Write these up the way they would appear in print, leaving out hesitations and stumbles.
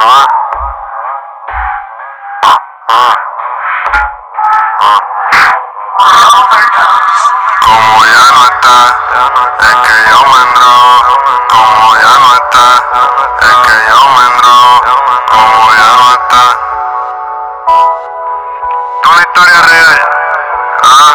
Ah, ah, ah. Como ya no está, es que yo me enrojo. Como ya no está, es que yo me enrojo. Como ya no está. ¿Es una historia real? Ah,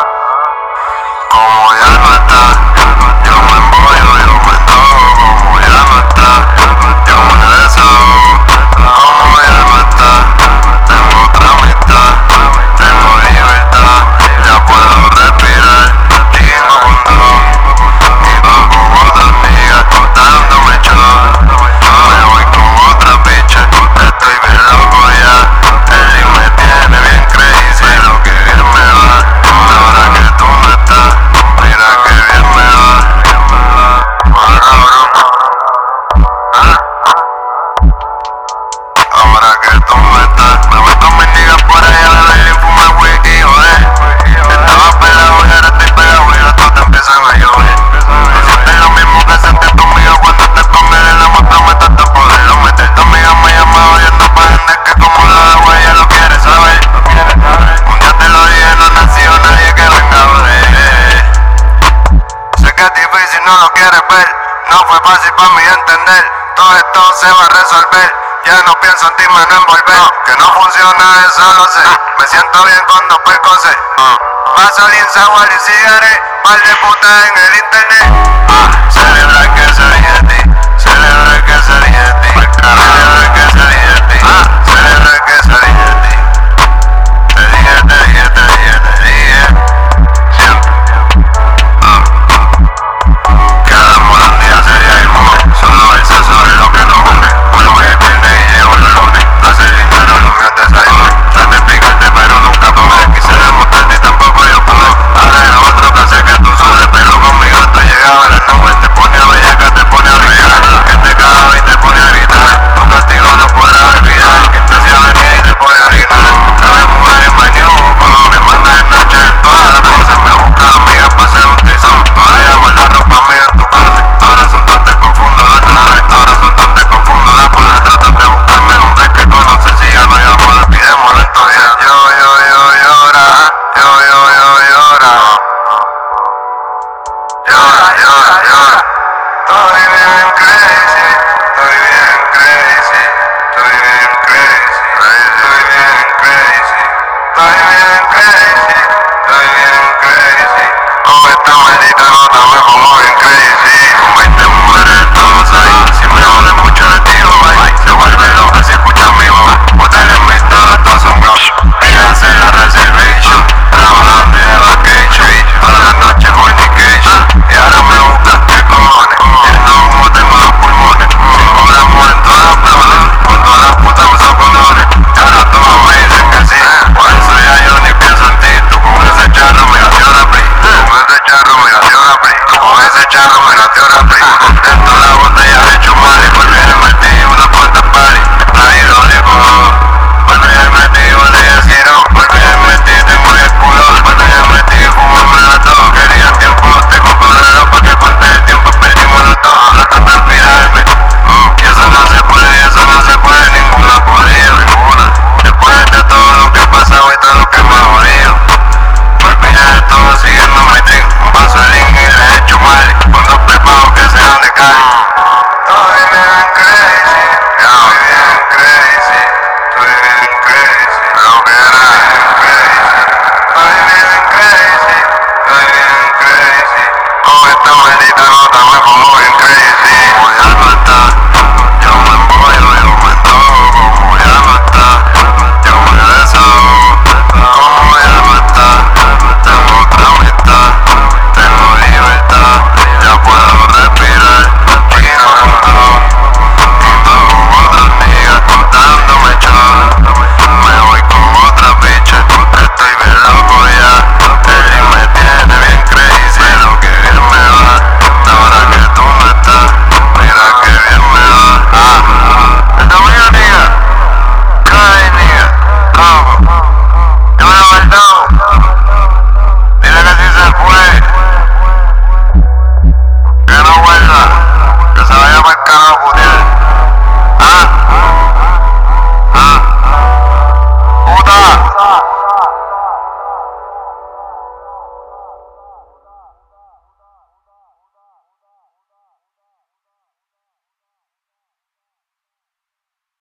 como ya no está, yo me embollo, yo me enrojo. Como ya no está, yo me desahogo. Como ya no está, tengo otra mitad, tengo libertad, ya puedo respirar, digo con Dios, y va con otra amiga, dándome show, me voy con otra bicha, estoy bien loco ya, él me tiene bien crazy, pero que bien me va, ahora que tú no estás, mira que bien me va, cabrón, ahora que tú no estás, me voy con mis niggas por allá, la ley fuma wiki, joder. Estaba pegado y ahora estoy pegado y las cosas empiezan a llover. Sientes lo mismo que sentí tu amiga cuando te comes en la moto, métete a poderlo meter. Tu amiga me llama oyendo pa' gente que como la agua ella lo quiere saber. Un día te lo dije, no nació nadie que venga a joder. Sé que es difícil, no lo quieres ver. No fue fácil para mí entender. Todo esto se va a resolver. Ya no pienso en ti, me no envolver. Que no funciona, eso lo sé. Me siento bien con dos percoses. Vaseline, sour y cigarette. Par de putas en el internet. Celebrar que salí de ti. Celebrar que salí de ti. Celebrar que salí de ti. Celebrar que salí de ti. Te dije, te dije, te dije, te dije. Siempre. Cada moda un día sería inmune. Solo el sexo es lo que nos une. Vuelvo el viernes y llego los lunes. Hacer dinero lo mío es desayuno. Traté de explicarte pero nunca pude. Quise demostrarte y tampoco yo pude. Ahora es otro que hace que tú sudes. Pero conmigo tú llegabas a las nubes. Te pone a bellaca, te pone a brillar. Que te caga y te pone a gritar. Tu castigo no podrás olvidar. Que te hacía venir y te pone a orinar. Sabes mujer en baño. Cuando me mandas en noche en todas las cosas. Me busca amigas para hacer un trisón. Para llevar la ropa mía en tu closet. Ahora son tan te confundo las naves. Ahora son tan te confundo las palabras. Tratas de buscarme un rey que conoces. Si ya no hay amor, olvidémoslo entonces. Yo llora. Yo llora. Llora, llora, llora. Estoy bien crazy. Estoy bien crazy. Estoy bien crazy. Estoy bien crazy. Estoy bien crazy. Estoy bien crazy. Con esta maldita nota me pongo bien crazy. Con 20 mujeres todos ahí. Si me jode mucho les digo bye. Se vuelve loca si escucha mi voz. Hoteles mis todos son gross. Ella hace la reservation. Trabajando de vacation. Todas las noches fornication. Y ahora me busca qué cojones. Yendo a humo tengo los pulmones. Si cobramos en todas las flores. Con todas las putas uso condones. Y ahora todos me dicen que sí. Por eso ya yo ni pienso en ti. Tú con ese charro me dio la pri. Con ese charro me dio la pri. Con ese charro me dio la pri. Dentro de la botella he hecho mal y volver el martillo.